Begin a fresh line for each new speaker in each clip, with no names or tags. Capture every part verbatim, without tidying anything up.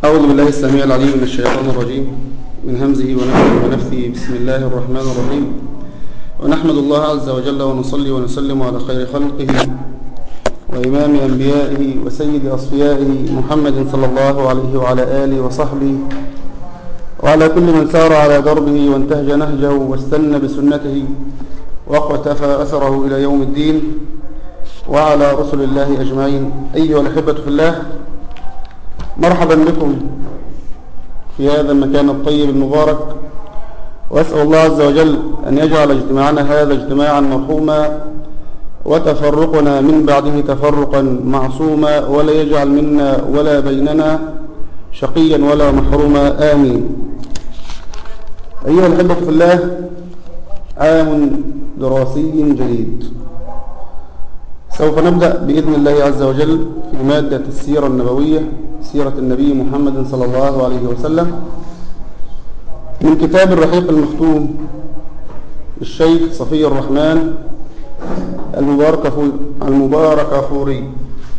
أعوذ بالله السميع العليم من الشيطان الرجيم من همزه ونفخه ونفثه. بسم الله الرحمن الرحيم. ونحمد الله عز وجل ونصلي ونسلم على خير خلقه وإمام أنبيائه وسيد أصفيائه محمد صلى الله عليه وعلى آله وصحبه وعلى كل من سار على دربه وانتهج نهجه واستنى بسنته واقتفى أثره إلى يوم الدين وعلى رسل الله أجمعين. أيها الأحبة في الله، مرحبا بكم في هذا المكان الطيب المبارك، وأسأل الله عز وجل أن يجعل اجتماعنا هذا اجتماعا مرحوما وتفرقنا من بعده تفرقا معصوما، ولا يجعل منا ولا بيننا شقيا ولا محروما، آمين. أيها الأحبة في الله، عام دراسي جديد. سوف نبدأ بإذن الله عز وجل في مادة السيرة النبوية، سيرة النبي محمد صلى الله عليه وسلم، من كتاب الرحيق المختوم للشيخ صفي الرحمن المبارك المبارك فوري.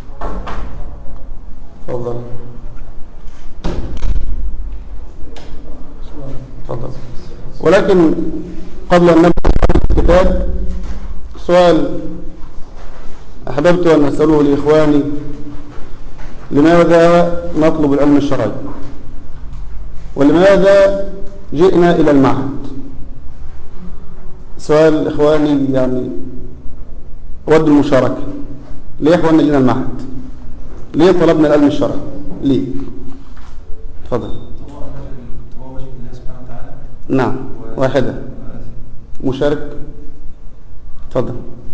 تفضل تفضل. ولكن قبل أن نبدأ الكتاب، سؤال أحببت أن أسأله لإخواني: لماذا نطلب العلم الشرعي؟ ولماذا جئنا إلى المعهد؟ سؤال إخواني، يعني أود المشاركة. ليه إخواننا جئنا المعهد؟ ليه طلبنا العلم الشرعي؟ ليه؟ تفضل. نعم، واحدة. مشارك، تفضل.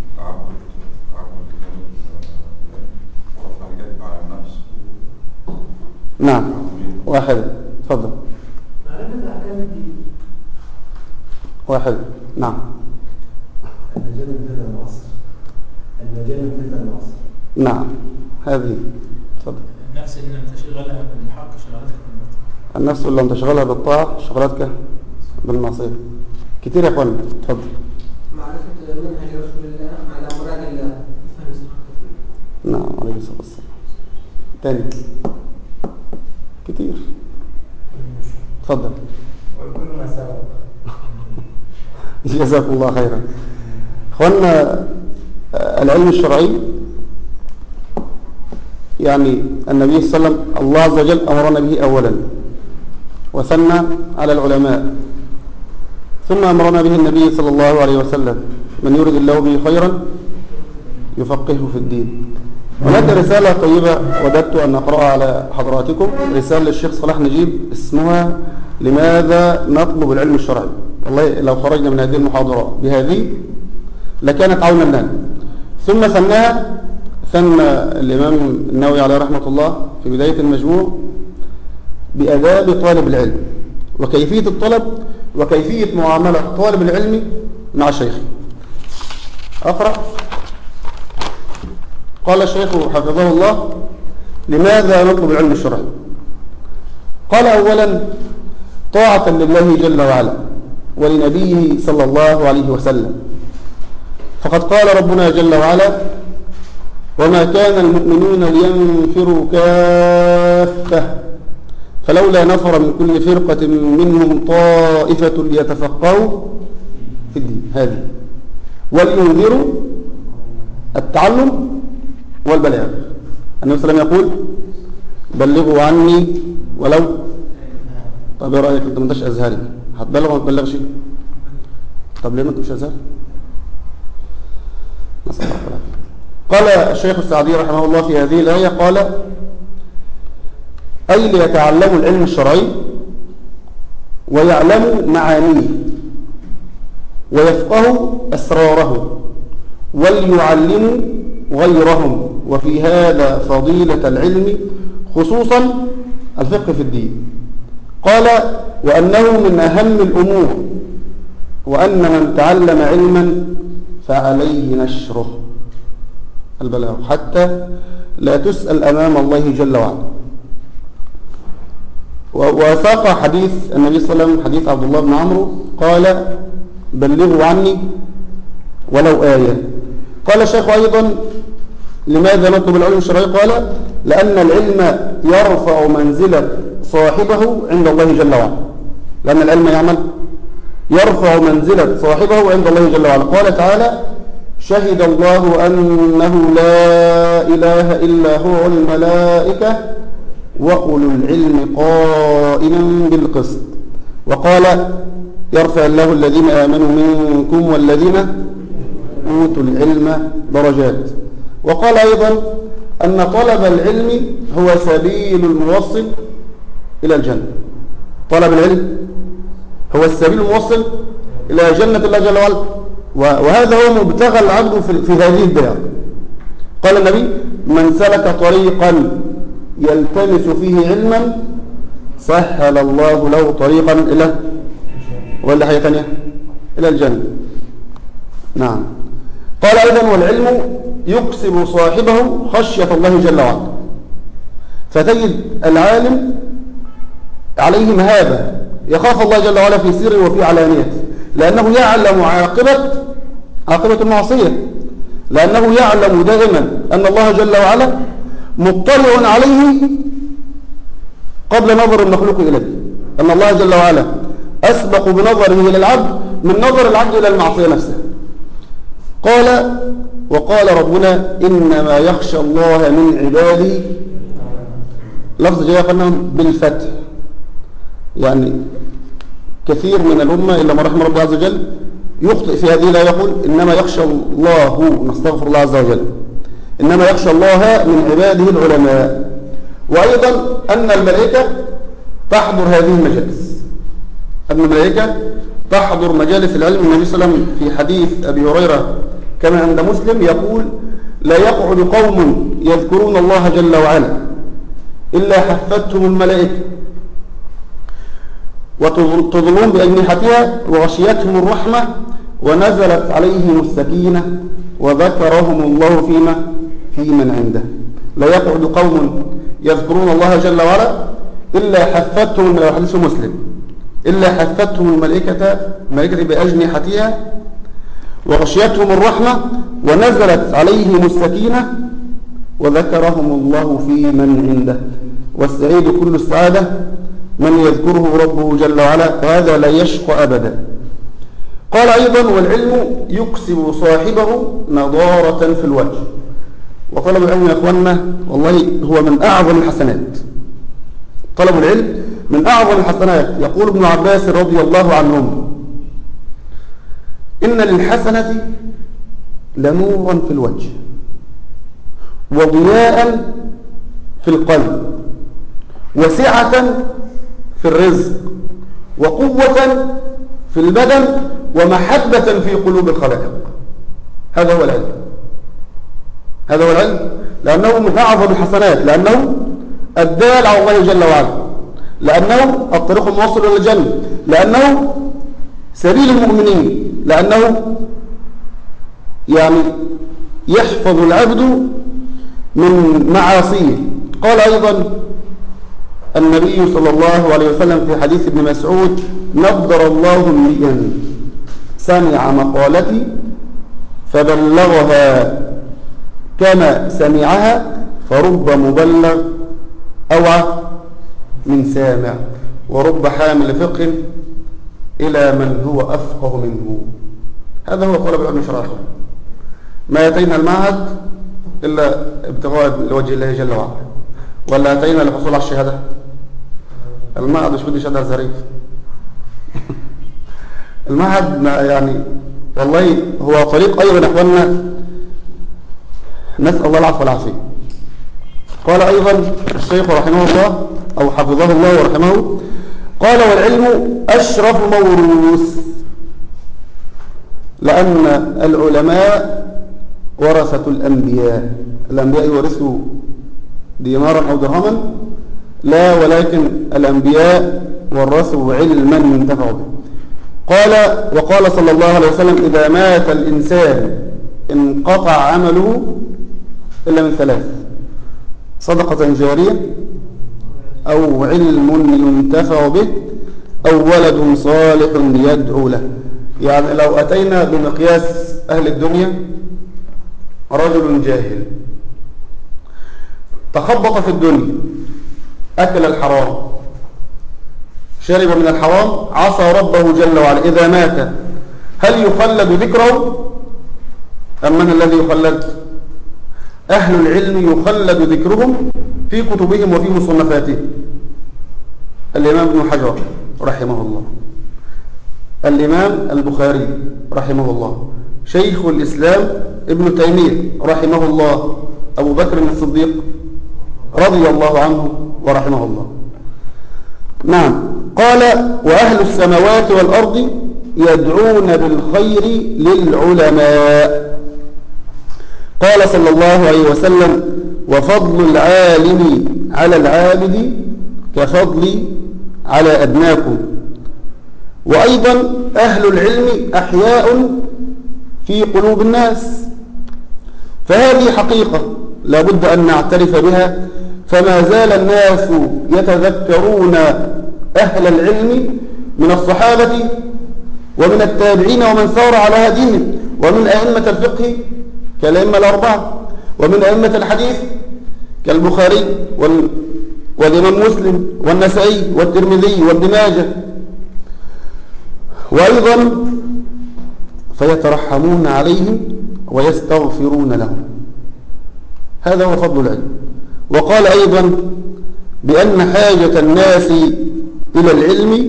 نعم، واحدة، تفضل.
معرفة أحكام الدين.
واحدة، نعم.
المجال من فتن العصر. المجال من فتن العصر.
نعم، هذه، تفضل.
النفس إن لم تشغلها بالحق شغلتك بالباطل.
النفس إن لم تشغلها بالطاعة شغلتك بالمعصية. كتير يا أخوانا، تفضل.
معرفة منهج رسول الله على مراد الله.
نعم، عليه الصلاة والسلام. تاني كتير، تفضل.
وكل ما سبق.
جزاكم الله خيرا. اخوانا، العلم الشرعي يعني النبي صلى الله عليه وسلم الله عز وجل أمرنا به أولا، وثنى على العلماء، ثم أمرنا به النبي صلى الله عليه وسلم: من يرد الله به خيرا يفقهه في الدين. هناك رسالة طيبة وددت أن أقرأها على حضراتكم، رسالة للشيخ صلاح نجيب اسمها لماذا نطلب العلم الشرعي. والله لو خرجنا من هذه المحاضرة بهذه لكانت عونا لنا. ثم ثناها ثنى الإمام النووي عليه رحمة الله في بداية المجموع بآداب طالب العلم وكيفية الطلب وكيفية معاملة طالب العلم مع شيخه. أقرأ. قال الشيخ حفظه الله: لماذا نطلب العلم الشرعي؟ قال: أولا طاعة لله جل وعلا ولنبيه صلى الله عليه وسلم، فقد قال ربنا جل وعلا: وما كان المؤمنون لينفروا كافة فلولا نفر من كل فرقة منهم طائفة ليتفقهوا في الدين. هذه ولينذروا التعلم والبلاغ. النبي صلى الله عليه وسلم يقول: بلغوا عني ولو. طب ايه رايك انت ما انتش ازهري، هتبلغ ولا ما تبلغش؟ طب ليه ما انت مش ازهري؟ نسال الله العافيه. قال الشيخ السعدي رحمه الله في هذه الايه، قال: اي ليتعلموا العلم الشرعي ويعلموا معانيه ويفقهوا اسراره وليعلموا غيرهم، وفي هذا فضيلة العلم خصوصا الفقه في الدين. قال: وأنه من أهم الأمور، وأن من تعلم علما فعليه نشره البلاغ حتى لا تسأل أمام الله جل وعلا. وساق حديث النبي صلى الله عليه وسلم، حديث عبد الله بن عمرو، قال: بلغوا عني ولو آية. قال الشيخ أيضا: لماذا نطلب العلم الشرعي؟ قال: لأن العلم يرفع منزلة صاحبه عند الله جل وعلا، لأن العلم يعمل يرفع منزلة صاحبه عند الله جل وعلا. قال تعالى: شهد الله أنه لا إله إلا هو والملائكة وأولو العلم قائما بالقسط. وقال: يرفع الله الذين آمنوا منكم والذين أوتوا العلم درجات. وقال أيضا أن طلب العلم هو سبيل الموصل إلى الجنة. طلب العلم هو السبيل الموصل إلى جنة الله جل وعلا، وهذا هو مبتغى العبد في هذه الدار. قال النبي: من سلك طريقا يلتمس فيه علما سهل الله له طريقا إلى ولا حاجة ثانية إلى الجنة. نعم. قال أيضا: والعلم يكسب صاحبه خشية الله جل وعلا. فتجد العالم عليه مهابة، يخاف الله جل وعلا في سره وفي علانيته، لأنه يعلم عاقبة عاقبة المعصية، لأنه يعلم دائما أن الله جل وعلا مطلع عليه قبل نظر المخلوق إليه، أن الله جل وعلا أسبق بنظره إلى العبد من نظر العبد إلى المعصية نفسها. قال: وقال ربنا: إنما يخشى الله من عباده، لفظ جاء قلنا بالفتح، يعني كثير من الأمة إلا ما رحم ربه عز وجل يخطئ في هذه، لا يقول إنما يخشى الله، نستغفر الله عز وجل، إنما يخشى الله من عباده العلماء. وأيضا أن الملائكة تحضر هذه المجالس، أن الملائكة تحضر مجالس العلم. النبي صلى الله عليه وسلم في حديث أبي هريرة كما عند مسلم يقول: لا يقعد قوم يذكرون الله جل وعلا إلا حفتهم الملائكة وتظلون بأجنحتها وغشيتهم الرحمة ونزلت عليهم السكينة وذكرهم الله فيما في من عنده. لا يقعد قوم يذكرون الله جل وعلا إلا حفتهم، لو حديث مسلم، إلا حفتهم الملائكة الملائكة بأجنحتها وغشيتهم الرحمة ونزلت عليهم السكينة وذكرهم الله في من عنده. والسعيد كل السعادة من يذكره ربه جل وعلا، وهذا لا يشقى أبدا. قال أيضا: والعلم يكسب صاحبه نضارة في الوجه. وطلب العلم يا أخواننا والله هو من أعظم الحسنات، طلب العلم من أعظم الحسنات. يقول ابن عباس رضي الله عنهم: إن للحسنة لنورا في الوجه وضياء في القلب وسعة في الرزق وقوة في البدن ومحبة في قلوب الخلائق. هذا هو العلم، هذا هو العلم، لأنه من أعظم الحسنات، لأنه الدال على الله جل وعلا، لأنه الطريق الموصل إلى الجنة، لأنه سبيل المؤمنين، لأنه يعني يحفظ العبد من معاصيه. قال أيضا النبي صلى الله عليه وسلم في حديث ابن مسعود: نضر الله امرئا سمع مقالتي فبلغها كما سمعها فرب مبلغ أوعى من سامع ورب حامل فقه إلى من هو أفقه منه. هذا هو طلب العلم شرعا. ما أتينا المعهد إلا ابتغاء لوجه الله جل وعلا، ولا أتينا للحصول على الشهادة؟ المعهد مش بدي شهادة ظريف. المعهد يعني والله هو طريق أيضا يا إخواننا، نسأل الله العفو والعافية. قال أيضا الشيخ رحمه الله أو حفظه الله ورحمه، قال: والعلم أشرف موروث، لأن العلماء ورثة الأنبياء. الأنبياء يورثوا دينارا أو درهما؟ لا، ولكن الأنبياء ورثوا علما ينتفعوا به. قال: وقال صلى الله عليه وسلم: إذا مات الإنسان انقطع عمله إلا من ثلاث: صدقة جارية أو علم ينتفع به أو ولد صالح يدعو له. يعني لو أتينا بمقياس أهل الدنيا، رجل جاهل تخبط في الدنيا، أكل الحرام، شرب من الحرام، عصى ربه جل وعلا، إذا مات هل يخلد ذكره أم من الذي يخلد؟ أهل العلم يخلد ذكرهم في كتبهم وفي مصنفاتهم. الإمام ابن حجر رحمه الله، الإمام البخاري رحمه الله، شيخ الإسلام ابن تيمية رحمه الله، أبو بكر الصديق رضي الله عنه ورحمه الله. نعم. قال: وأهل السماوات والأرض يدعون بالخير للعلماء. قال صلى الله عليه وسلم: وفضل العالم على العابد كفضلي على أدناكم. وأيضا أهل العلم أحياء في قلوب الناس، فهذه حقيقة لا بد أن نعترف بها. فما زال الناس يتذكرون أهل العلم من الصحابة ومن التابعين ومن سار على هديهم، ومن أئمة الفقه كالأئمة الأربعة، ومن أئمة الحديث كالبخاري وال... والإمام مسلم والنسائي والترمذي وابن ماجه. وأيضا فيترحمون عليهم ويستغفرون لهم. هذا هو فضل العلم. وقال أيضا بأن حاجة الناس إلى العلم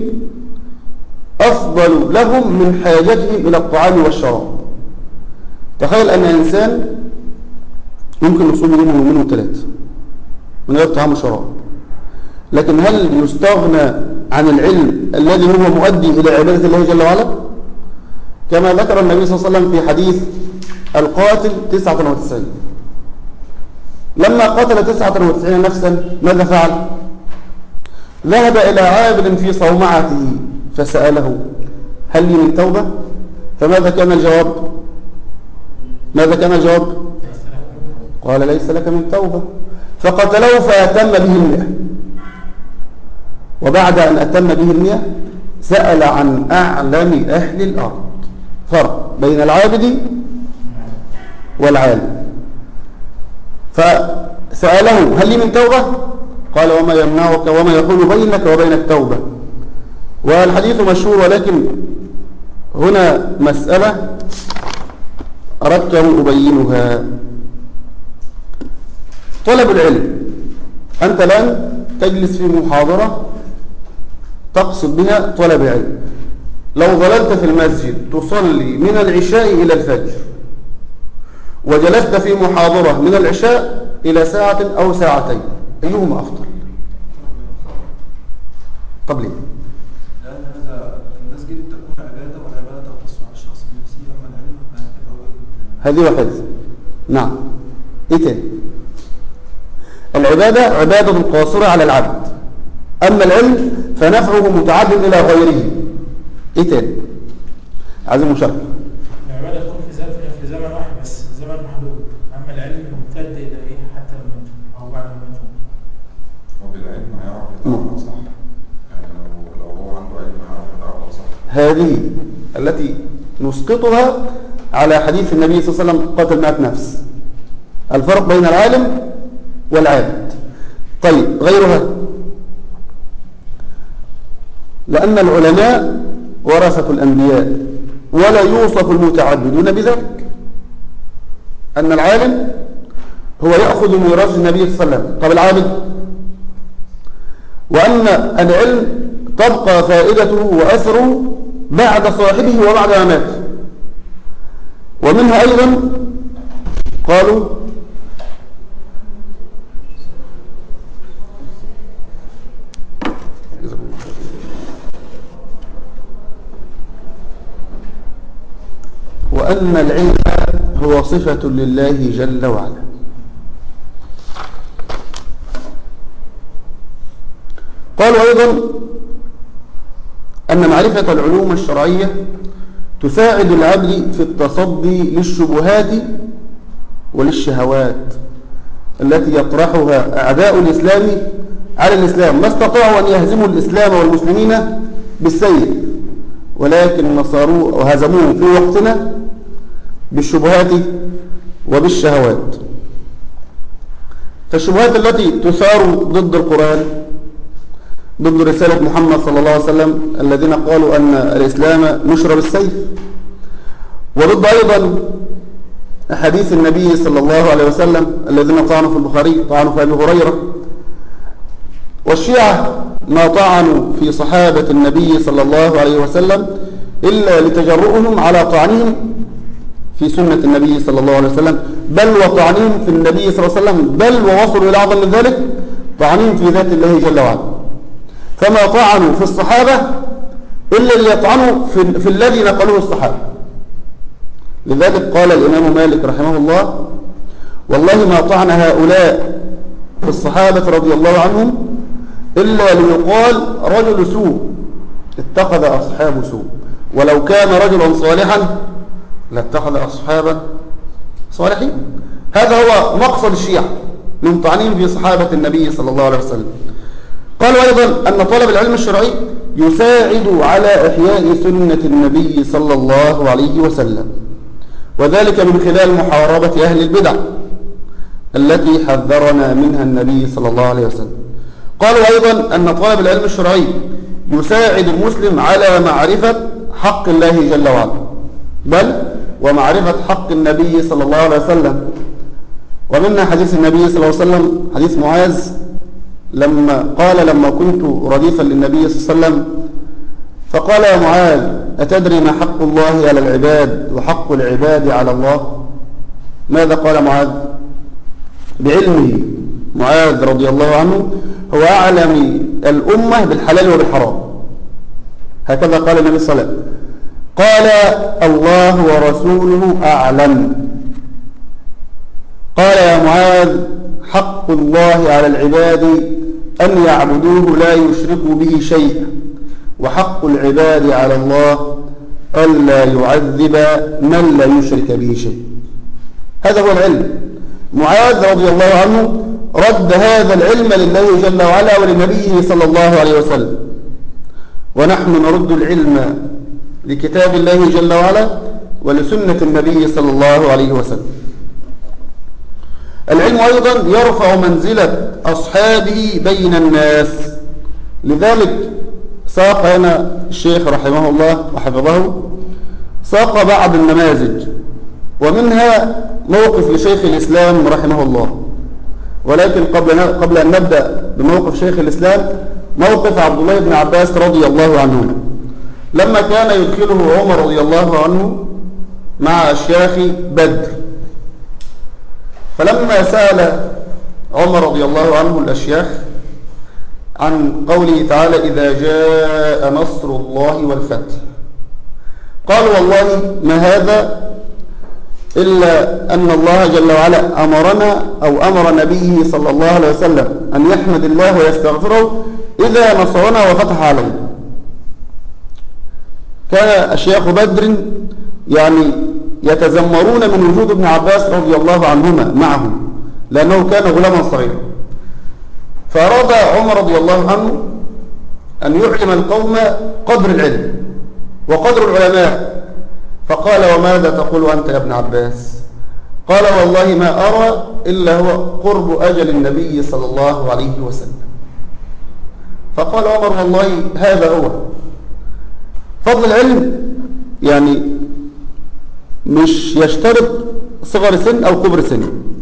أفضل لهم من حاجتهم إلى الطعام والشراب. تخيل أن إنسان يمكن نصوم منه منه ثلاثة من غير طعام وشراب، لكن هل يستغنى عن العلم الذي هو مؤدي إلى عبادة الله جل وعلا؟ كما ذكر النبي صلى الله عليه وسلم في حديث القاتل تسعة وتسعين، لما قتل تسعة وتسعين نفسا ماذا فعل؟ ذهب إلى عابد في صومعته فسأله: هل لي من توبة؟ فماذا كان الجواب؟ ماذا كان الجواب؟ قال: ليس لك من توبة. فقتله فأتم به المئة، وبعد أن أتم به المئة سأل عن أعلم أهل الأرض. فرق بين العابد والعالم. فسأله: هل لي من توبة؟ قال: وما يمنعك وما يحول بينك وبين التوبة. والحديث مشهور، ولكن هنا مسألة أردت أن أبينها. طلب العلم، أنت الآن تجلس في محاضرة تقصد بها طلب العلم. لو ظللت في المسجد تصلي من العشاء إلى الفجر، وجلست في محاضرة من العشاء إلى ساعة أو ساعتين، أيهما أفضل؟ طب ليه؟
لأن هذا المسجد تكون عبادة، والعبادة تقتص على الشخص بنفسه، أما العلم
هذه واحدة. نعم. إيه تاني؟ العبادة عبادة قاصرة على العبد، أما العلم فنفعه متعدد إلى غيره. إيه تاني؟ عايزين مشاركة.
العبادة تكون في زمن في زمن واحد بس، زمن محدود، أما العلم ممتد إلى إيه حتى الموت أو بعد الموت.
وبالعلم هيعرف يتعرف صح، يعني لو لو هو عنده علم هيعرف يتعرف صح.
هذه التي نسقطها على حديث النبي صلى الله عليه وسلم: قتل مئة نفس. الفرق بين العالم والعابد. طيب غيرها، لأن العلماء ورثة الأنبياء، ولا يوصف المتعبدون بذلك. أن العالم هو يأخذ ميراث النبي صلى الله عليه وسلم. طب العابد؟ وأن العلم تبقى فائدته وأثره بعد صاحبه وبعد ما مات. ومنها أيضا قالوا وأن العلم هو صفة لله جل وعلا. قالوا أيضا أن معرفة العلوم الشرعية تساعد العبد في التصدي للشبهات وللشهوات التي يطرحها أعداء الإسلام على الإسلام. ما استطاعوا أن يهزموا الإسلام والمسلمين بالسيف، ولكن نصروه وهزموه في وقتنا بالشبهات وبالشهوات. فالشبهات التي تثار ضد القرآن، ضد رسالة محمد صلى الله عليه وسلم الذين قالوا أن الإسلام نشر بالسيف، وضد أيضا أحاديث النبي صلى الله عليه وسلم الذين طعنوا في البخاري، طعنوا في أبي هريرة. والشيعة ما طعنوا في صحابة النبي صلى الله عليه وسلم إلا لتجرؤهم على طعنهم في سنة النبي صلى الله عليه وسلم، بل وطعنهم في النبي صلى الله عليه وسلم، بل ووصلوا إلى أعظم من ذلك طعنهم في ذات الله جل وعلا. فما طعنوا في الصحابة إلا ليطعنوا في, في الذي نقلوه الصحابة. لذلك قال الإمام مالك رحمه الله: والله ما طعن هؤلاء في الصحابة رضي الله عنهم إلا ليقال رجل سوء اتخذ أصحاب سوء، ولو كان رجلا صالحا لاتخذ أصحابا صالحين. هذا هو مقصد الشيعة من طعنهم في صحابة النبي صلى الله عليه وسلم. قالوا أيضا أن طلب العلم الشرعي يساعد على إحياء سنة النبي صلى الله عليه وسلم، وذلك من خلال محاربة أهل البدع التي حذرنا منها النبي صلى الله عليه وسلم. قالوا أيضا أن طلب العلم الشرعي يساعد المسلم على معرفة حق الله جل وعلا، بل ومعرفة حق النبي صلى الله عليه وسلم. ومنها حديث النبي صلى الله عليه وسلم، حديث معاذ لما قال: لما كنت رديفا للنبي صلى الله عليه وسلم فقال: يا معاذ أتدري ما حق الله على العباد وحق العباد على الله؟ ماذا قال معاذ؟ بعلمه معاذ رضي الله عنه هو أعلم الأمة بالحلال وبالحرام، هكذا قال النبي صلى الله عليه وسلم. قال: الله ورسوله أعلم. قال: يا معاذ حق الله على العباد أن يعبدوه لا يشركوا به شيئا، وحق العباد على الله ألا يعذب من لا يشرك به شيء. هذا هو العلم. معاذ رضي الله عنه رد هذا العلم لله جل وعلا ولنبيه صلى الله عليه وسلم، ونحن نرد العلم لكتاب الله جل وعلا ولسنة النبي صلى الله عليه وسلم. العلم أيضا يرفع منزلة أصحابه بين الناس، لذلك ساق هنا الشيخ رحمه الله وحفظه ساق بعض النماذج، ومنها موقف لشيخ الإسلام رحمه الله. ولكن قبل قبل أن نبدأ بموقف شيخ الإسلام، موقف عبد الله بن عباس رضي الله عنه لما كان يدخله عمر رضي الله عنه مع أشياخ بدر. فلما سأل عمر رضي الله عنه الأشياخ عن قوله تعالى: إذا جاء نصر الله والفتح، قالوا: والله ما هذا إلا أن الله جل وعلا أمرنا أو أمر نبيه صلى الله عليه وسلم أن يحمد الله ويستغفره إذا نصرنا وفتح علينا. كان أشياخ بدر يعني يتذمرون من وجود ابن عباس رضي الله عنهما معهم، لأنه كان غلاما صغيرا. فأراد عمر رضي الله عنه أن يعلم القوم قدر العلم وقدر العلماء، فقال: وماذا تقول أنت يا ابن عباس؟ قال: والله ما أرى إلا هو قرب أجل النبي صلى الله عليه وسلم. فقال عمر: والله هذا هو فضل العلم، يعني مش يشترط صغر سن أو كبر سن.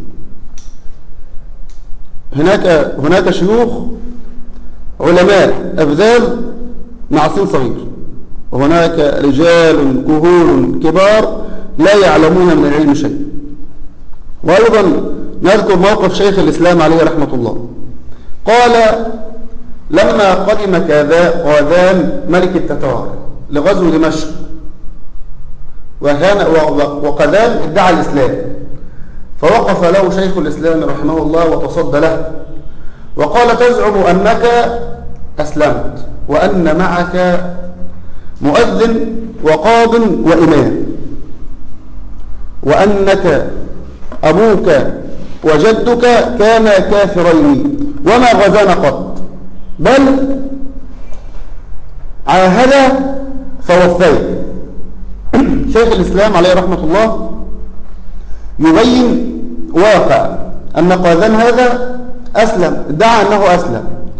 هناك هناك شيوخ علماء أبذال مع سن صغير، وهناك رجال كهول كبار لا يعلمون من العلم شيء. وأيضا نذكر موقف شيخ الإسلام عليه رحمة الله. قال: لما قدم قاذان ملك التتار لغزو دمشق، وقاذان ادعى الإسلام، فوقف له شيخ الإسلام رحمه الله وتصدى له وقال: تزعم أنك أسلمت وأن معك مؤذن وقاض وإمام، وأنك أبوك وجدك كانا كافرين وما غزانا قط، بل عاهد فوفيت. شيخ الإسلام عليه رحمة الله يبين واقع أن قاذان هذا أسلم، ادعى أنه أسلم،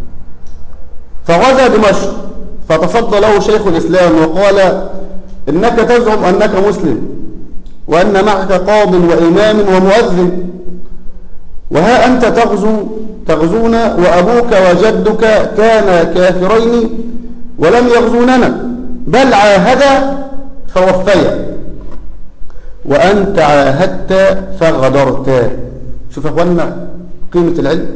فغزا دمشق، فتصدى له شيخ الإسلام وقال إنك تزعم أنك مسلم وأن معك قاض وإمام ومؤذن، وها أنت تغزو تغزون وأبوك وجدك كانا كافرين ولم يغزوننا، بل عاهدا فوفيا، وأنت عاهدت فغدرت. شوف يا أخوانا قيمة العلم.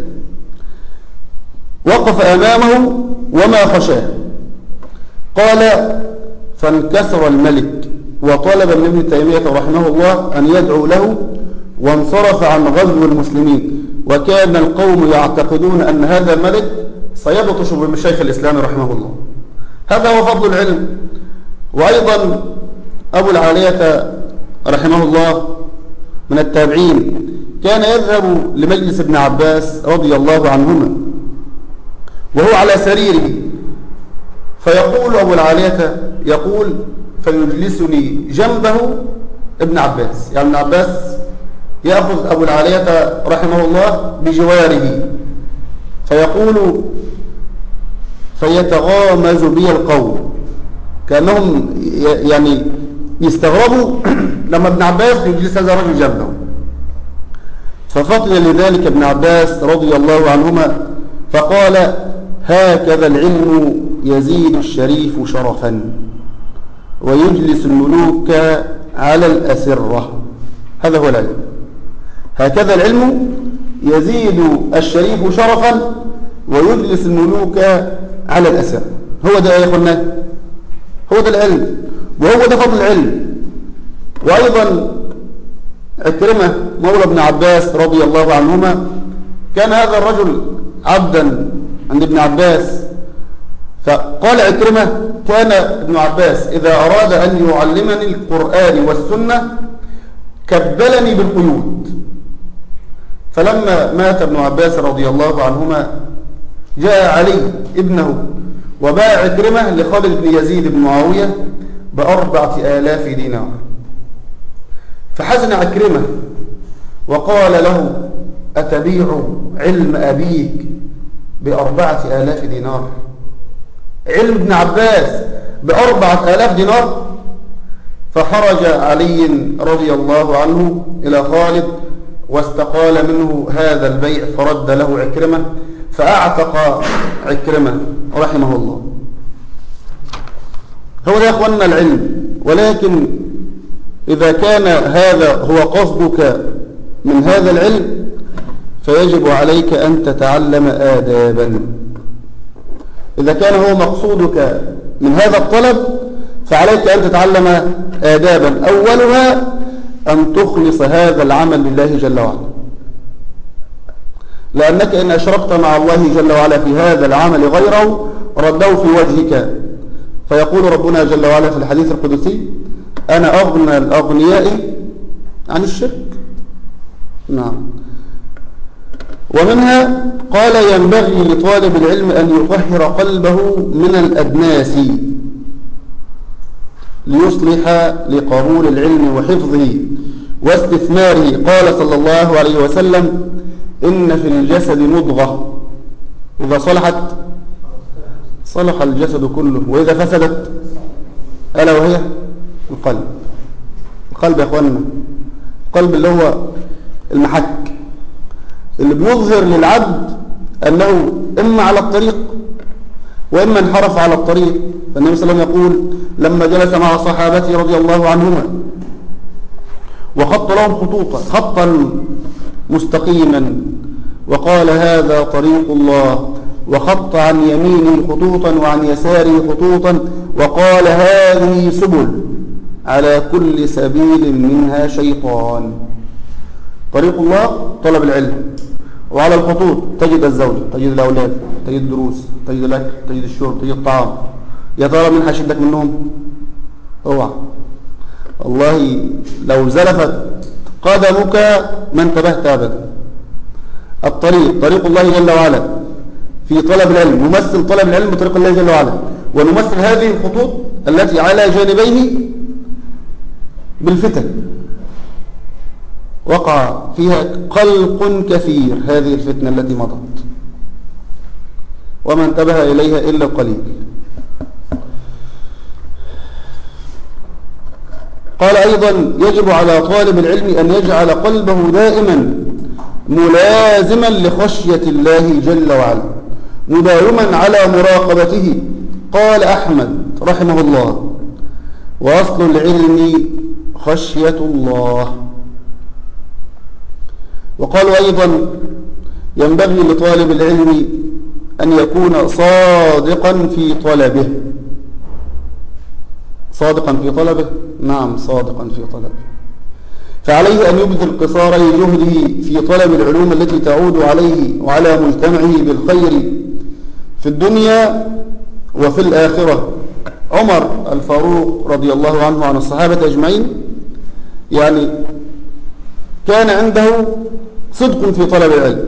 وقف أمامه وما خشاه. قال فانكسر الملك وطلب من ابن تيمية رحمه الله أن يدعو له، وانصرف عن غزو المسلمين، وكان القوم يعتقدون أن هذا الملك سيبطش بشيخ الإسلام رحمه الله. هذا هو فضل العلم. وأيضا أبو العالية رحمه الله من التابعين كان يذهب لمجلس ابن عباس رضي الله عنهما وهو على سريره، فيقول أبو العالية يقول فيجلسني جنبه ابن عباس، يعني ابن عباس يأخذ أبو العالية رحمه الله بجواره، فيقول فيتغامز بي القوم، كأنهم يعني يستغربوا لما ابن عباس يجلس هذا الرجل جنبه. ففطن لذلك ابن عباس رضي الله عنهما فقال هكذا العلم يزيد الشريف شرفا ويجلس الملوك على الأسرة. هذا هو العلم. هكذا العلم يزيد الشريف شرفا ويجلس الملوك على الأسرة. هو ده يا اخوانا، هو ده العلم، وهو ده فضل العلم. وأيضا عكرمة مولى ابن عباس رضي الله عنهما كان هذا الرجل عبدا عند ابن عباس، فقال عكرمة كان ابن عباس إذا أراد أن يعلمني القرآن والسنة كبلني بالقيود. فلما مات ابن عباس رضي الله عنهما جاء علي ابنه وباع عكرمة لخالد بن يزيد بن معاوية بأربعة آلاف دينار، فحزن عكرمة وقال له أتبيع علم أبيك بأربعة آلاف دينار؟ علم ابن عباس بأربعة آلاف دينار. فخرج علي رضي الله عنه إلى خالد واستقال منه هذا البيع فرد له عكرمة، فأعتق عكرمة رحمه الله. هو ده يا أخواننا العلم. ولكن إذا كان هذا هو قصدك من هذا العلم فيجب عليك أن تتعلم آدابا. إذا كان هو مقصودك من هذا الطلب فعليك أن تتعلم آدابا، أولها أن تخلص هذا العمل لله جل وعلا، لأنك إن أشركت مع الله جل وعلا في هذا العمل غيره رده في وجهك. فيقول ربنا جل وعلا في الحديث القدسي أنا أغنى الأغنياء عن الشرك. نعم. ومنها قال ينبغي لطالب العلم أن يطهر قلبه من الأدناس ليصلح لقبول العلم وحفظه واستثماره. قال صلى الله عليه وسلم إن في الجسد مضغة إذا صلحت صلح الجسد كله وإذا فسدت ألا وهي القلب. القلب يا أخواننا، القلب اللي هو المحك اللي بيظهر للعبد أنه إما على الطريق وإما انحرف على الطريق. فالنبي صلى الله عليه وسلم يقول لما جلس مع صحابته رضي الله عنهما وخط لهم خطوطا خطا مستقيما وقال هذا طريق الله، وخط عن يمينه خطوطا وعن يساره خطوطا وقال هذه سبل على كل سبيل منها شيطان. طريق الله طلب العلم، وعلى الخطوط تجد الزوج، تجد الأولاد، تجد الدروس، تجد الأكل، تجد الشرب، تجد الطعام. يا ترى من هيشدك منهم؟ اوعى والله لو زلفت قدمك ما انتبهت أبدا. الطريق طريق الله جل وعلا في طلب العلم، نمثل طلب العلم بطريق الله جل وعلا، ونمثل هذه الخطوط التي على جانبيه بالفتن. وقع فيها قلق كثير هذه الفتنة التي مضت، وما انتبه إليها إلا القليل. قال أيضا يجب على طالب العلم أن يجعل قلبه دائما ملازما لخشية الله جل وعلا، مداوما على مراقبته. قال أحمد رحمه الله: وأصل العلم خشية الله. وقالوا أيضا ينبغي لطالب العلم أن يكون صادقا في طلبه. صادقا في طلبه؟ نعم، صادقا في طلبه. فعليه أن يبذل قصاري جهده في طلب العلوم التي تعود عليه وعلى مجتمعه بالخير في الدنيا وفي الآخرة. عمر الفاروق رضي الله عنه وعن الصحابة أجمعين يعني كان عنده صدق في طلب العلم.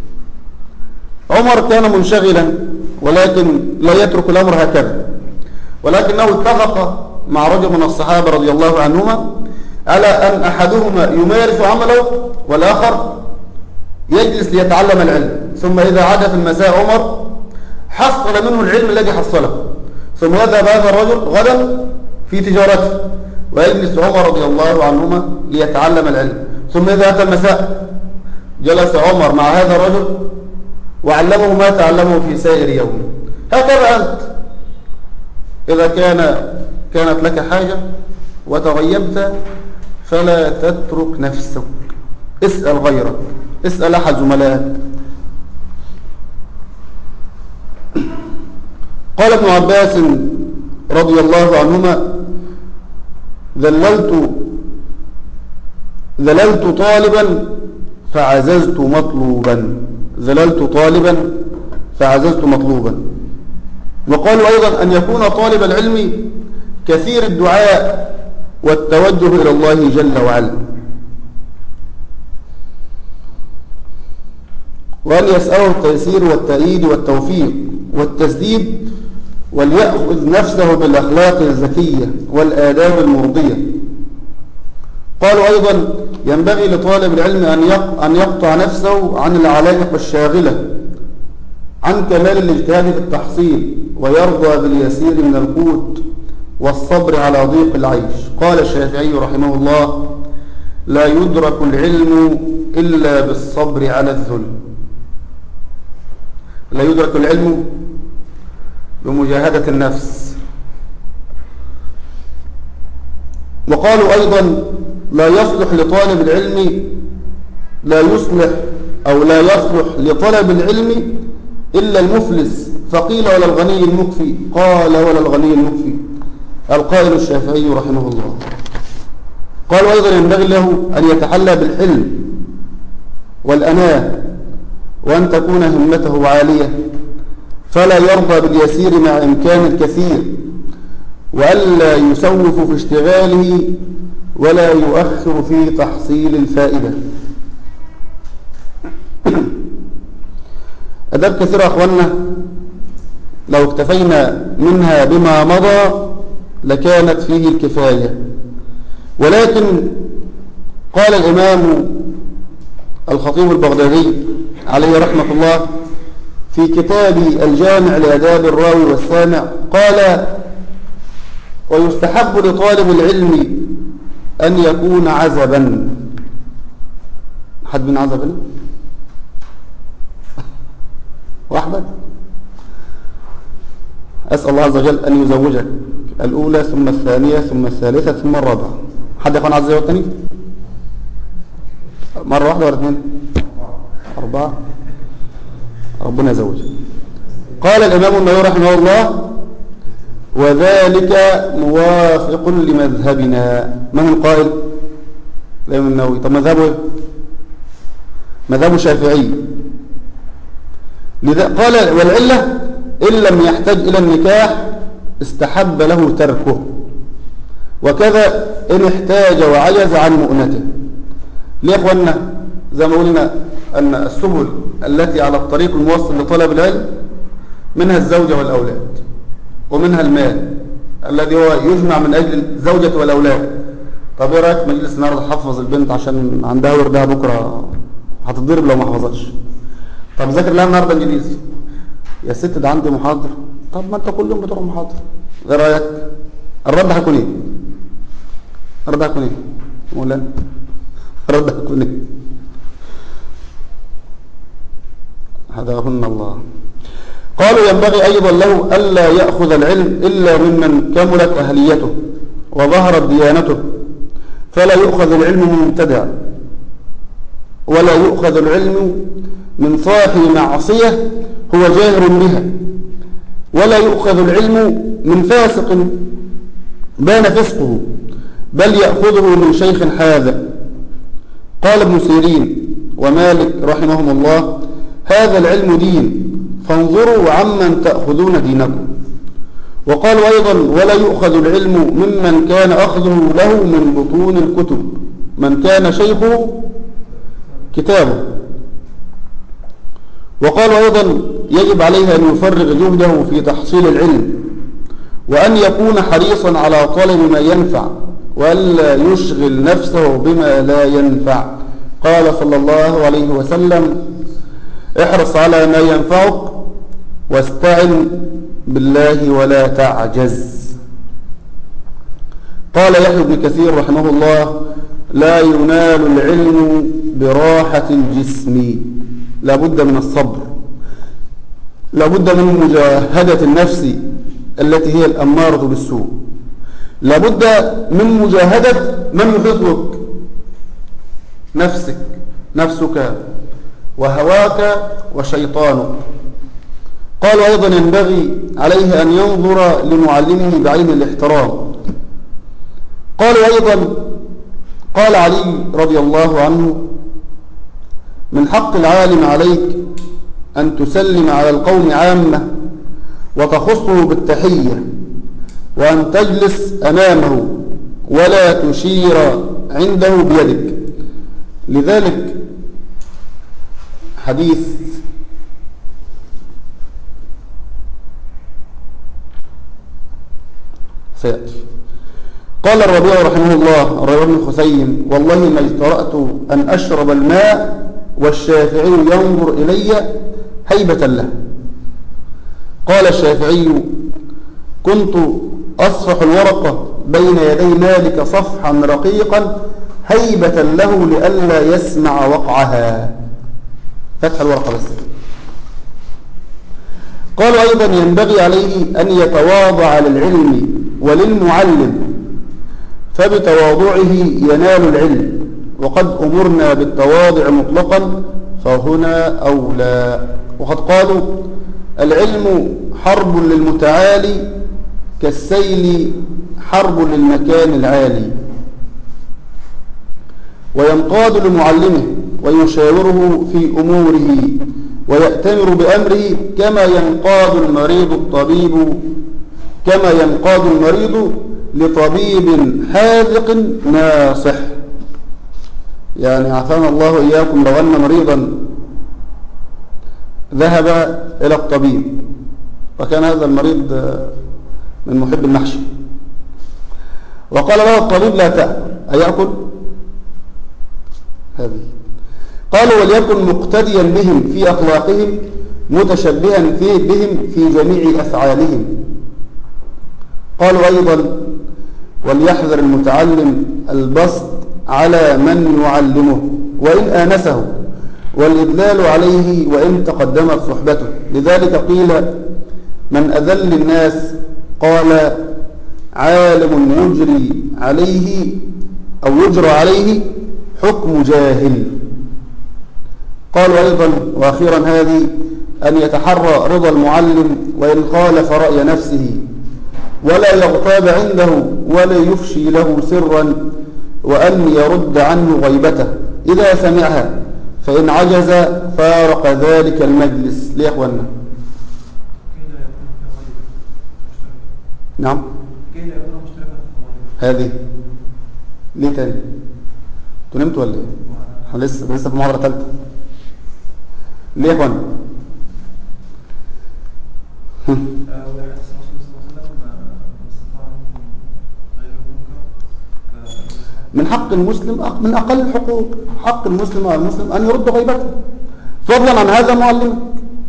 عمر كان منشغلا ولكن لا يترك الأمر هكذا، ولكنه اتفق مع رجل من الصحابة رضي الله عنهما على أن أحدهما يمارس عمله والآخر يجلس ليتعلم العلم، ثم إذا عاد في المساء عمر حصل منه العلم الذي حصله، ثم يذهب هذا الرجل غدا في تجارته ويجلس عمر رضي الله عنهما ليتعلم العلم، ثم إذا أتى المساء جلس عمر مع هذا الرجل وعلمه ما تعلمه في سائر يومه. هكذا أنت إذا كان كانت لك حاجة وتغيبت فلا تترك نفسك، اسأل غيرك، اسأل أحد زملائك. قال ابن عباس رضي الله عنهما: ذللت ذللت طالبا فعززت مطلوبا ذللت طالبا فعززت مطلوبا. وقالوا أيضا أن يكون طالب العلم كثير الدعاء والتوجه إلى الله جل وعلا، وأن يسأله التيسير والتأييد والتوفيق والتسديد، وليأخذ نفسه بالأخلاق الزكية والآداب المرضية. قالوا أيضا ينبغي لطالب العلم أن يقطع نفسه عن العلائق الشاغلة عن كمال الاجتهاد في التحصيل، ويرضى باليسير من القوت والصبر على ضيق العيش. قال الشافعي رحمه الله: لا يدرك العلم إلا بالصبر على الذل. لا يدرك العلم بمجاهدة النفس. وقالوا أيضا لا يصلح لطالب العلم لا يصلح أو لا يصلح لطلب العلم إلا المفلس، فقيل ولا الغني المكفي، قال ولا الغني المكفي، القائل الشافعي رحمه الله. قالوا أيضا ينبغي له أن يتحلى بالحلم والأناة، وأن تكون همته عالية، فلا يرضى باليسير مع إمكان الكثير، وألا يسوف في اشتغاله ولا يؤخر في تحصيل الفائدة. أداب كثيرة أخوانا لو اكتفينا منها بما مضى لكانت فيه الكفاية، ولكن قال الإمام الخطيب البغدادي عليه رحمة الله في كتاب الجامع لآداب الراوي والسامع، قال: ويستحب لطالب العلم أن يكون عزبا. حد من عزبنا؟ واحدة. أسأل الله عز وجل أن يزوجك الأولى ثم الثانية ثم الثالثة ثم الرابعة. حد يكون عز وجل الثاني؟ مرة واحدة ولا اثنين؟ أربعة. ربنا يزوج. قال الإمام النووي رحمه الله: وذلك موافق لمذهبنا. من القائل؟ الإمام النووي. طب مذهبه ايه؟ مذهبه شافعي. لذا قال: والعلة إن لم يحتاج إلى النكاح استحب له تركه، وكذا إن احتاج وعجز عن مؤنته. ليه يا أخوانا؟ زي ما قلنا أن السبل التي على الطريق الموصل لطلب العلم منها الزوجة والأولاد، ومنها المال الذي هو يجمع من أجل الزوجة والأولاد، طب ايه رايك مجلس النهارده تحفظ البنت عشان عندها وردها بكره هتتضرب لو ما حفظتش؟ طب ذاكر لها النهارده انجليزي. يا ست ده عندي محاضره. طب ما انت كل يوم بتروح محاضره. ايه رايك؟ الرد هيكون ايه؟ الرد هيكون ايه؟ مولانا الرد هيكون ايه؟ هداهن الله. قالوا ينبغي أيضا له ألا يأخذ العلم إلا ممن كملت أهليته وظهرت ديانته، فلا يؤخذ العلم من مبتدع، ولا يؤخذ العلم من صاحب معصية هو جاهر بها، ولا يؤخذ العلم من فاسق بان فسقه، بل يأخذه من شيخ حاذق. قال ابن سيرين ومالك رحمهم الله: هذا العلم دين، فانظروا عمن تأخذون دينكم. وقالوا أيضا: ولا يؤخذ العلم ممن كان أخذه له من بطون الكتب، من كان شيخه كتابه. وقالوا أيضا: يجب عليه أن يفرغ جهده في تحصيل العلم، وأن يكون حريصا على طلب ما ينفع، وألا يشغل نفسه بما لا ينفع. قال صلى الله عليه وسلم: احرص على ما ينفعك واستعن بالله ولا تعجز. قال يحيى بن كثير رحمه الله: لا ينال العلم براحة الجسم، لا بد من الصبر، لا بد من مجاهدة النفس التي هي الأمارة بالسوء، لا بد من مجاهدة من يحيطك، نفسك نفسك وهواك وشيطانك. قالوا أيضا: ينبغي عليه أن ينظر لمعلمه بعين الاحترام. قالوا أيضا: قال علي رضي الله عنه: من حق العالم عليك أن تسلم على القوم عامة وتخصه بالتحية، وأن تجلس أمامه ولا تشير عنده بيدك. لذلك حديث سيأتي. قال الربيع رحمه الله، الربيع بن خثيم: والله ما اجترأت أن أشرب الماء والشافعي ينظر إلي هيبة له. قال الشافعي: كنت أصفح الورقة بين يدي مالك صفحا رقيقا هيبة له لئلا يسمع وقعها. فتح الورقة بس. قالوا أيضا: ينبغي عليه أن يتواضع للعلم وللمعلم، فبتواضعه ينال العلم، وقد أمرنا بالتواضع مطلقا فهنا أولى. وقد قالوا: العلم حرب للمتعالي كالسيل حرب للمكان العالي. وينقاد لمعلمه ويشاوره في أموره ويأتمر بأمره كما ينقاد المريض الطبيب كما ينقاد المريض لطبيب حاذق ناصح. يعني عافانا الله وإياكم، لو أن مريضا ذهب إلى الطبيب وكان هذا المريض من محب المحشي، وقال له الطبيب: لا تأكل، أيأكل؟ هذه. قالوا: وليكن مقتديا بهم في أخلاقهم متشبها في بهم في جميع أفعالهم. قالوا أيضا: وليحذر المتعلم البسط على من يعلمه وإن آنسه، والإدلال عليه وإن تقدمت صحبته. لذلك قيل: من أذل الناس؟ قال: عالم يجري عليه أو يجرى عليه حكم جاهل. قالوا أيضا وأخيرا هذه: أن يتحرى رضا المعلم وإن خالف رأي نفسه، ولا يغتاب عنده ولا يفشي له سرا، وأن يرد عنه غيبته إذا سمعها، فإن عجز فارق ذلك المجلس. ليه يا أخوانا؟ نعم هذه ليه تاني؟ انتوا نمتوا ولا ايه؟ احنا لسه لسه في محاضرة ثالثة. ليه يا اخوانا؟ من حق المسلم من أقل الحقوق، حق المسلم على المسلم أن يرد غيبته، فضلا عن هذا معلمك.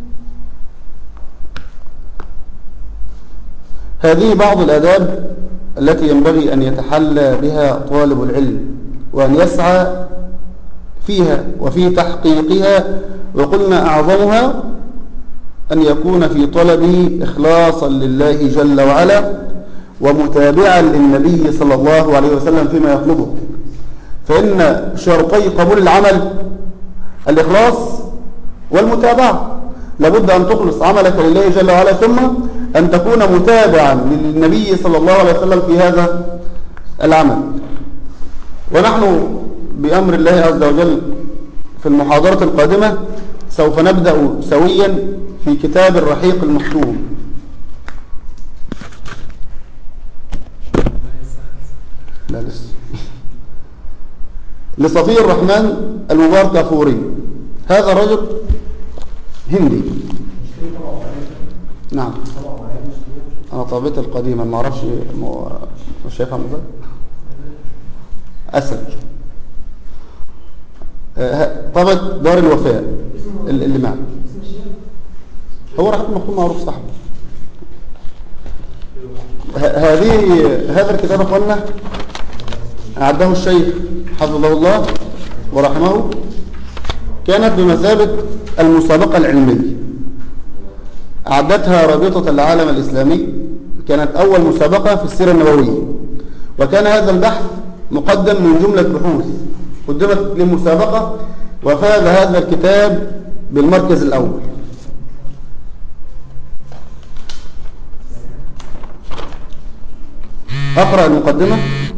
هذه بعض الآداب التي ينبغي أن يتحلى بها طالب العلم وأن يسعى فيها وفي تحقيقها، وقلنا أعظمها أن يكون في طلبه إخلاصا لله جل وعلا ومتابعا للنبي صلى الله عليه وسلم فيما يطلبه. فإن شرطي قبول العمل الإخلاص والمتابعة، لابد أن تخلص عملك لله جل وعلا، ثم أن تكون متابعا للنبي صلى الله عليه وسلم في هذا العمل. ونحن بأمر الله عز وجل في المحاضرة القادمة سوف نبدأ سويا في كتاب الرحيق المختوم. لا لسه لصفي الرحمن المبارك كافوري. هذا رجل هندي. نعم أنا طابت القديمة ما أعرفش مش شايفها مزاج أسد. طابت دار الوفاء اللي معه هو رحمه مختوم معروف صاحبه. هذه هذا الكتاب أخوانا أعده الشيخ حفظه الله ورحمه، كانت بمثابة المسابقة العلمية، أعدتها رابطة العالم الإسلامي، كانت أول مسابقة في السيرة النبوية، وكان هذا البحث مقدم من جملة بحوث قدمت للمسابقة، وفاز هذا الكتاب بالمركز الأول. أقرأ المقدمة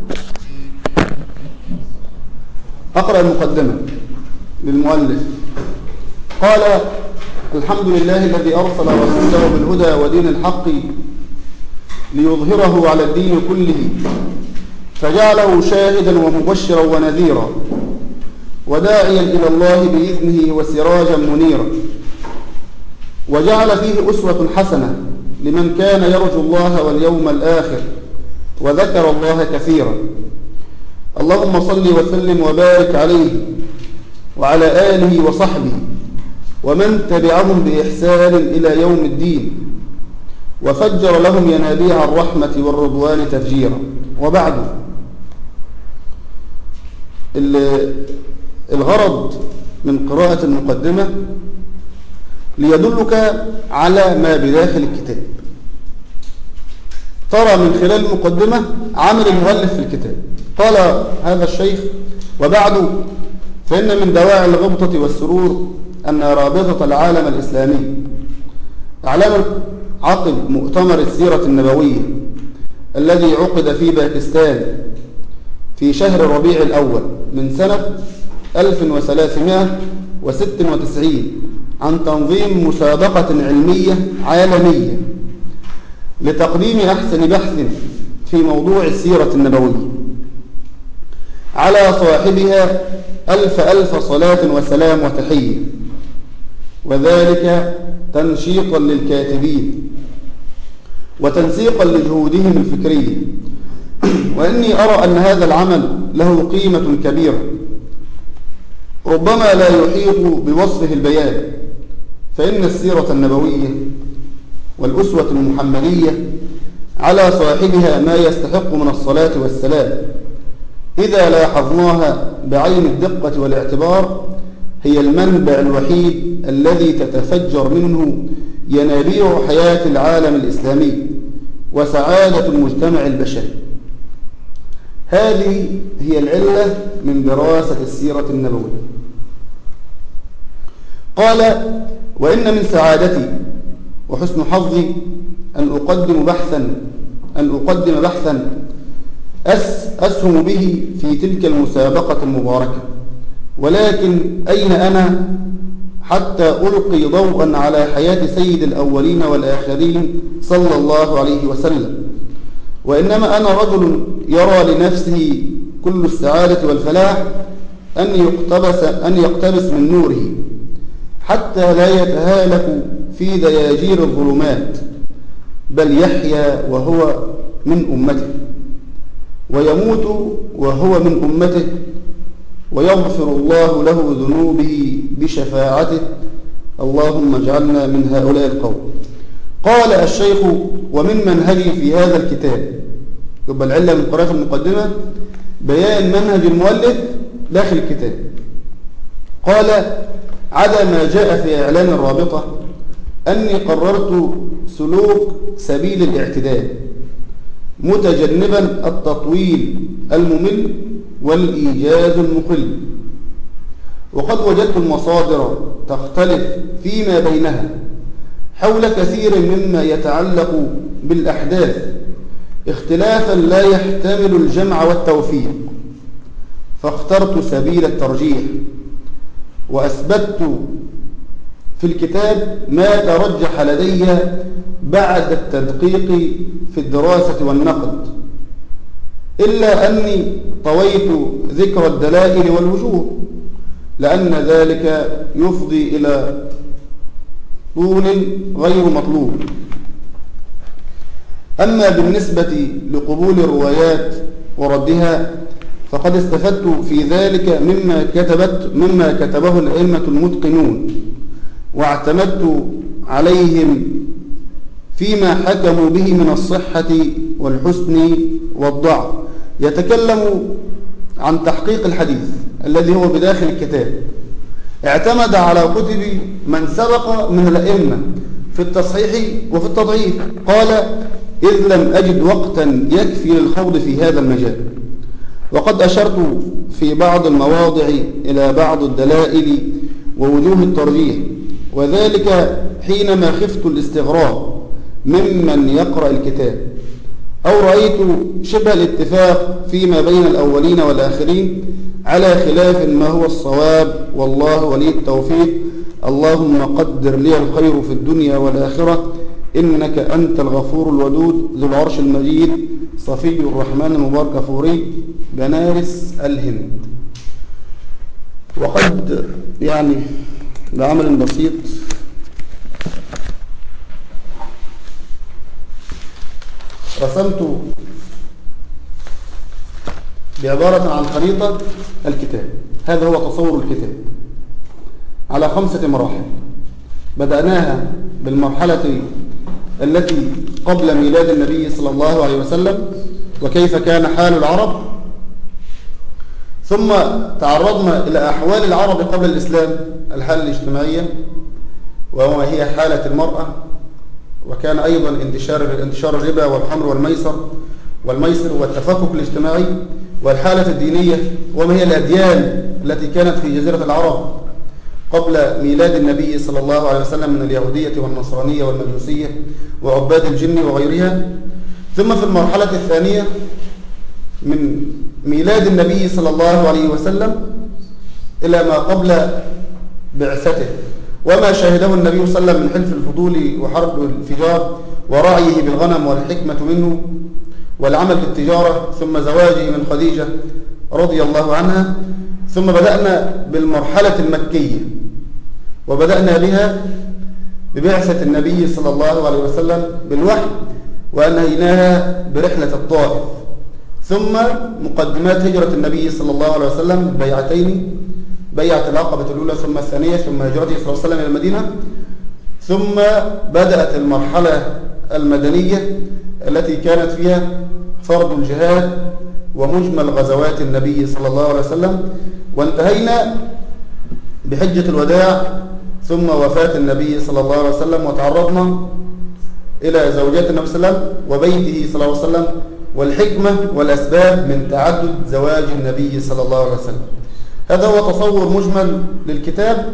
أقرأ المقدمة للمؤلف. قال: الحمد لله الذي أرسل رسوله بالهدى ودين الحق ليظهره على الدين كله، فجعله شاهدا ومبشرا ونذيرا وداعيا إلى الله بإذنه وسراجا منيرا، وجعل فيه أسوة حسنة لمن كان يرجو الله واليوم الآخر وذكر الله كثيرا. اللهم صل وسلم وبارك عليه وعلى آله وصحبه ومن تبعهم بإحسان إلى يوم الدين، وفجر لهم ينابيع الرحمة والرضوان تفجيرا. وبعد، الغرض من قراءة المقدمة ليدلك على ما بداخل الكتاب، ترى من خلال المقدمة عمل المؤلف في الكتاب. قال هذا الشيخ: وبعد، فإن من دواعي الغبطة والسرور أن رابطة العالم الإسلامي أعلنت عقب مؤتمر السيرة النبوية الذي عقد في باكستان في شهر ربيع الأول من سنة ألف وثلاثمائة وستة وتسعين عن تنظيم مسابقة علمية عالمية لتقديم أحسن بحث في موضوع السيرة النبوية، على صاحبها ألف ألف صلاة وسلام وتحية، وذلك تنشيطا للكاتبين وتنسيقا لجهودهم الفكرية. وإني أرى أن هذا العمل له قيمة كبيرة ربما لا يحيط بوصفه البيان، فإن السيرة النبوية والأسوة المحمدية على صاحبها ما يستحق من الصلاة والسلام إذا لاحظناها بعين الدقة والاعتبار. هي المنبع الوحيد الذي تتفجر منه ينابيع حياة العالم الإسلامي وسعادة المجتمع البشري. هذه هي العلة من دراسة السيرة النبوية. قال: وإن من سعادتي وحسن حظي أن أقدم بحثا أن أقدم بحثا أس أسهم به في تلك المسابقة المباركة، ولكن أين أنا حتى ألقي ضوءا على حياة سيد الأولين والآخرين صلى الله عليه وسلم؟ وإنما أنا رجل يرى لنفسه كل السعادة والفلاح أن يقتبس, أن يقتبس من نوره حتى لا يتهالك في دياجير الظلمات، بل يحيا وهو من أمته. ويموت وهو من أمته ويغفر الله له ذنوبه بشفاعته، اللهم اجعلنا من هؤلاء القوم. قال الشيخ: ومن منهجي في هذا الكتاب، يبقى العلة من قراءة المقدمة بيان منهج المؤلف داخل الكتاب. قال: عدا ما جاء في إعلان الرابطة أني قررت سلوك سبيل الاعتدال متجنبا التطويل الممل والإيجاز المقل، وقد وجدت المصادر تختلف فيما بينها حول كثير مما يتعلق بالأحداث اختلافا لا يحتمل الجمع والتوفيق، فاخترت سبيل الترجيح وأثبتت في الكتاب ما ترجح لدي بعد التدقيق في الدراسة والنقد، إلا أني طويت ذكر الدلائل والوجوه لأن ذلك يفضي إلى طول غير مطلوب. أما بالنسبة لقبول الروايات وردها فقد استفدت في ذلك مما كتبت مما كتبه الأئمة المتقنون، واعتمدت عليهم فيما حكموا به من الصحة والحسن والضعف. يتكلم عن تحقيق الحديث الذي هو بداخل الكتاب، اعتمد على كتب من سبق من الأئمة في التصحيح وفي التضعيف. قال: إذ لم أجد وقتا يكفي للخوض في هذا المجال، وقد أشرت في بعض المواضع إلى بعض الدلائل ووجوه الترجيح، وذلك حينما خفت الاستغراب ممن يقرأ الكتاب، أو رأيت شبه الاتفاق فيما بين الأولين والآخرين على خلاف ما هو الصواب، والله ولي التوفيق. اللهم قدر لي الخير في الدنيا والآخرة، إنك أنت الغفور الودود ذو العرش المجيد. صفي الرحمن المبارك فوري، بنارس الهند. وقد يعني بعمل بسيط رسمت بعبارة عن خريطة الكتاب. هذا هو تصور الكتاب على خمسة مراحل. بدأناها بالمرحلة التي قبل ميلاد النبي صلى الله عليه وسلم وكيف كان حال العرب، ثم تعرضنا إلى أحوال العرب قبل الإسلام، الحالة الاجتماعية وما هي حالة المرأة، وكان أيضا انتشار انتشار الربا والخمر والميسر والميسر والتفكك الاجتماعي، والحالة الدينية وما هي الأديان التي كانت في جزيرة العرب قبل ميلاد النبي صلى الله عليه وسلم من اليهودية والنصرانية والمجوسية وعباد الجن وغيرها. ثم في المرحلة الثانية من ميلاد النبي صلى الله عليه وسلم إلى ما قبل بعثته، وما شاهده النبي صلى الله عليه وسلم من حلف الفضول وحرب الفجار ورعيه بالغنم والحكمة منه والعمل بالتجارة، ثم زواجه من خديجة رضي الله عنها. ثم بدأنا بالمرحلة المكية، وبدأنا بها ببعثة النبي صلى الله عليه وسلم بالوحي، وأنهيناها برحلة الطائف، ثم مقدمات هجرة النبي صلى الله عليه وسلم البيعتين، بيعة العقبة الأولى ثم الثانية، ثم هجرته صلى الله عليه وسلم إلى المدينة. ثم بدأت المرحلة المدنية التي كانت فيها فرض الجهاد ومجمل غزوات النبي صلى الله عليه وسلم، وانتهينا بحجة الوداع ثم وفاة النبي صلى الله عليه وسلم، وتعرضنا إلى زوجات النبي صلى الله عليه وسلم وبيته صلى الله عليه وسلم والحكمة والأسباب من تعدد زواج النبي صلى الله عليه وسلم. هذا هو تصور مجمل للكتاب،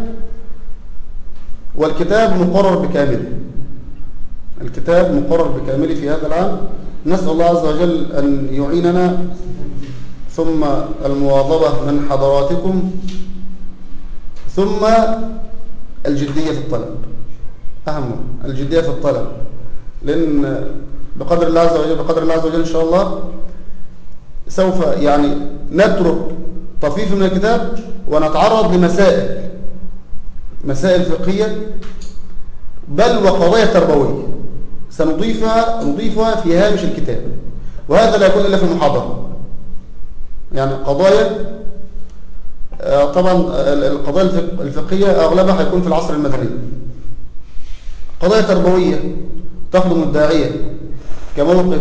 والكتاب مقرر بكامله. الكتاب مقرر بكامله في هذا العام. نسأل الله عز وجل أن يعيننا، ثم المواظبة من حضراتكم، ثم الجدية في الطلب. أهم الجدية في الطلب، لأن بقدر الله عز وجل بقدر الله عز وجل إن شاء الله سوف يعني نترك طفيف من الكتاب ونتعرض لمسائل مسائل فقهية بل وقضايا تربوية سنضيفها نضيفها في هامش الكتاب، وهذا لا يكون إلا في المحاضرة. يعني قضايا طبعا القضايا الفقهية أغلبها هيكون في العصر المدني. قضايا تربوية تخدم الداعية كموقف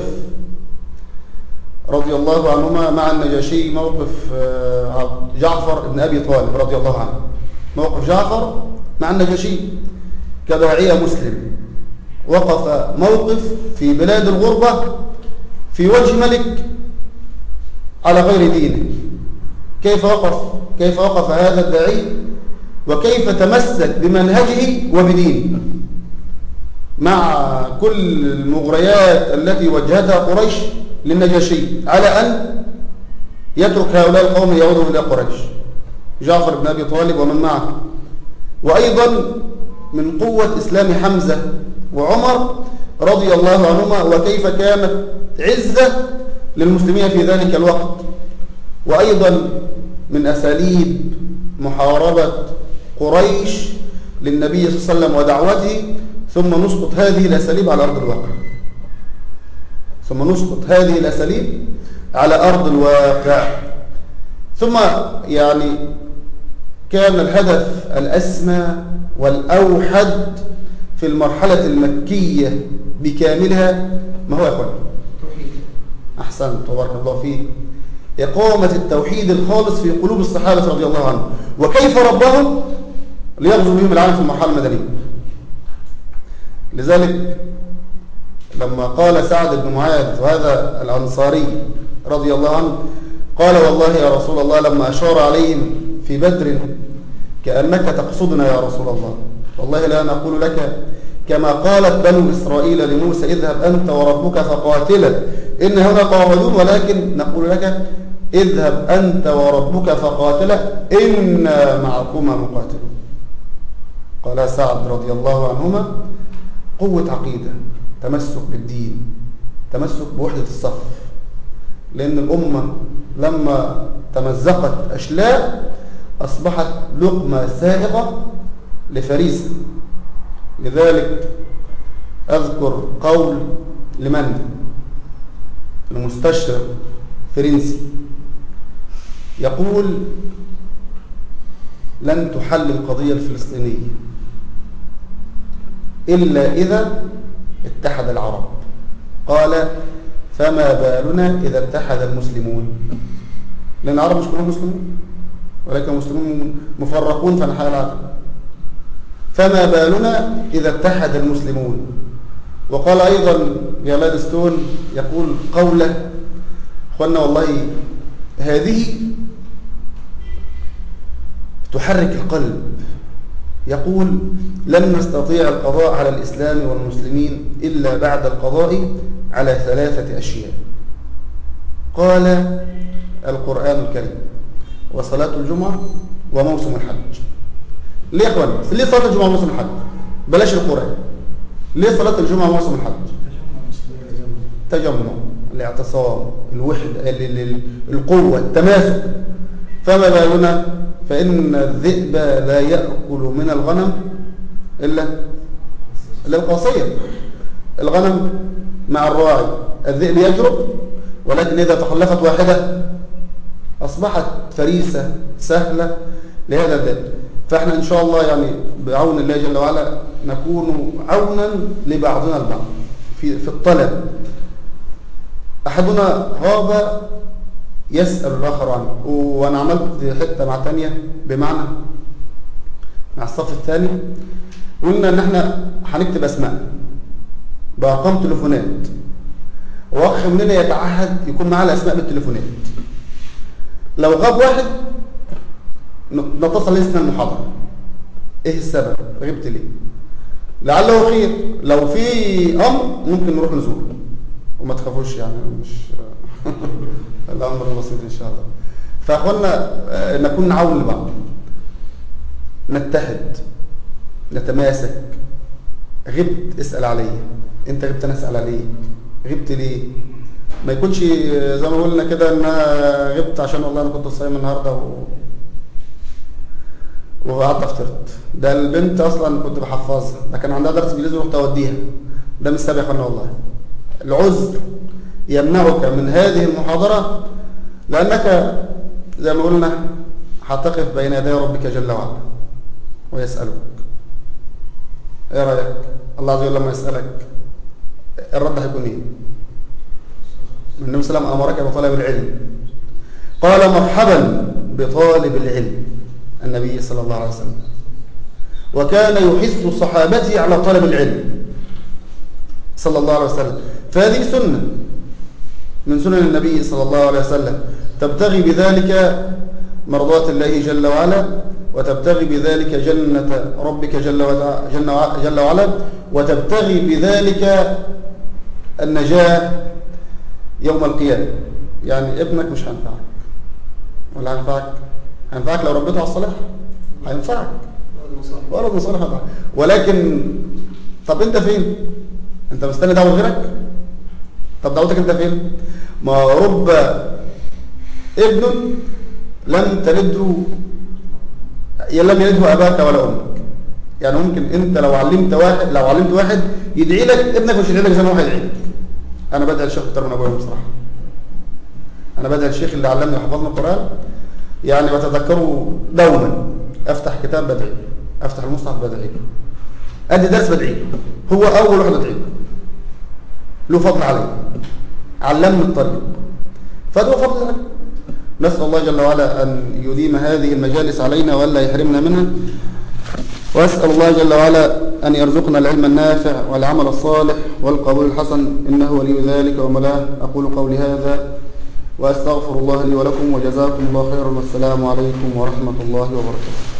رضي الله عنهما مع النجاشي، موقف جعفر بن أبي طالب رضي الله عنه، موقف جعفر مع النجاشي كداعية مسلم، وقف موقف في بلاد الغربة في وجه ملك على غير دينه. كيف وقف كيف وقف هذا الداعي وكيف تمسك بمنهجه وبدينه مع كل المغريات التي وجهتها قريش للنجاشي على أن يترك هؤلاء القوم يعودوا إلى قريش، جعفر بن أبي طالب ومن معه. وأيضا من قوة إسلام حمزة وعمر رضي الله عنهما، وكيف كانت عزة للمسلمين في ذلك الوقت. وأيضا من أساليب محاربة قريش للنبي صلى الله عليه وسلم ودعوته، ثم نسقط هذه الأساليب على أرض الواقع ثم نسقط هذه الأساليب على أرض الواقع ثم يعني كان الهدف الأسمى والأوحد في المرحلة المكية بكاملها ما هو يا أخوان؟ أحسن، تبارك الله فيه، إقامة التوحيد الخالص في قلوب الصحابة رضي الله عنهم، وكيف ربهم ليغزو بهم العالم في المرحلة المدنية. لذلك لما قال سعد بن معاذ وهذا الأنصاري رضي الله عنه، قال والله يا رسول الله لما أشار عليهم في بدر كأنك تقصدنا يا رسول الله، والله لا نقول لك كما قالت بنو إسرائيل لموسى اذهب أنت وربك فقاتلا إن هنا قاعدون، ولكن نقول لك اذهب أنت وربك فقاتلا إنا معكما مقاتلون. قال سعد رضي الله عنهما قوة عقيدة، تمسك بالدين، تمسك بوحدة الصف، لأن الأمة لما تمزقت أشلاء أصبحت لقمة سائغة لفريسة. لذلك أذكر قول لمن المستشرق فرنسي يقول لن تحل القضية الفلسطينية إلا إذا اتحد العرب. قال فما بالنا إذا اتحد المسلمون، لأن العرب مش كلهم مسلمون ولكن مسلمون مفرقون في أنحاء العالم. فما بالنا إذا اتحد المسلمون. وقال أيضا جلادستون يقول قوله أخوانا والله هذه تحرك القلب، يقول لن نستطيع القضاء على الإسلام والمسلمين إلا بعد القضاء على ثلاثة أشياء. قال القرآن الكريم وصلاة الجمعة وموسم الحج. ليه يا أخوان؟ ليه صلاة الجمعة وموسم الحج؟ بلاش القرآن. ليه صلاة الجمعة وموسم الحج؟ تجمع، الاعتصام، الوحدة، القوة، التماسك. فما بالنا فإن الذئب لا يأكل من الغنم إلا إلا القاصية. الغنم مع الراعي، الذئب يجرؤ، ولكن إذا تخلفت واحدة أصبحت فريسة سهلة لهذا الذئب. فإحنا إن شاء الله يعني بعون الله جل وعلا نكون عونا لبعضنا البعض في في الطلب. أحدنا غاب يسأل الآخر عنه، وأنا عملت حتة مع تانية بمعنى مع الصف الثاني قلنا إن إحنا هنكتب أسماء بأرقام تليفونات، وأخ مننا يتعهد يكون معاه الأسماء بالتليفونات. لو غاب واحد نتصل اسم المحاضرة، إيه السبب؟ غبت ليه؟ لعله خير، لو في أمر ممكن نروح نزور، وما تخافوش يعني مش الأمر بسيط إن شاء الله. فأخوانا نكون نعاون لبعض، نتحد، نتماسك. غبت اسأل عليه، أنت غبت أنا أسأل عليك. غبت ليه؟ ما يكونش زي ما قلنا كده إن أنا غبت عشان والله أنا كنت صايم النهارده و... وقعدت افطرت. ده البنت أصلا كنت بحفظها، ده كان عندها درس إنجليزي ورحت أوديها. ده مش سابق يا أخوانا والله. العذر يمنعك من هذه المحاضرة لأنك زي ما قلنا هتقف بين يدي ربك جل وعلا ويسألك. ايه رأيك؟ الله عز وجل لما يسألك الرد هيكون ايه؟ النبي صلى الله عليه وسلم أمرك بطلب العلم، قال مرحبا بطالب العلم النبي صلى الله عليه وسلم، وكان يحث صحابته على طلب العلم صلى الله عليه وسلم. فهذه سنة من سنن النبي صلى الله عليه وسلم، تبتغي بذلك مرضاة الله جل وعلا، وتبتغي بذلك جنة ربك جل وعلا, جل وعلا وتبتغي بذلك النجاة يوم القيامة. يعني ابنك مش هينفعك ولا هينفعك؟ هينفعك لو ربيته على الصلاح، هينفعك ولد مصالح هينفعك. ولكن طب انت فين؟ انت مستني دعوة غيرك؟ طب دعوتك انت فين؟ ما رب ابن لم تلده لم يلده اباك ولا امك. يعني ممكن انت لو علمت واحد لو علمت واحد يدعي لك، ابنك مش يدعي لك زي ما هو هيدعي لك. انا بدعي الشيخ اكتر من ابويا بصراحه. انا بدعي الشيخ اللي علمني وحفظني القران، يعني بتذكره دوما. افتح كتاب بدعي، افتح المصحف بدعي، ادي درس بدعي، هو اول واحد ادعي له فضل علي، علمني الطريق، فده فضل لك. نسأل الله جل وعلا أن يديم هذه المجالس علينا ولا يحرمنا منها، وأسأل الله جل وعلا أن يرزقنا العلم النافع والعمل الصالح والقبول الحسن، إنه ولي ذلك ومولاه. أقول قولي هذا وأستغفر الله لي ولكم، وجزاكم الله خيرا، والسلام عليكم ورحمة الله وبركاته.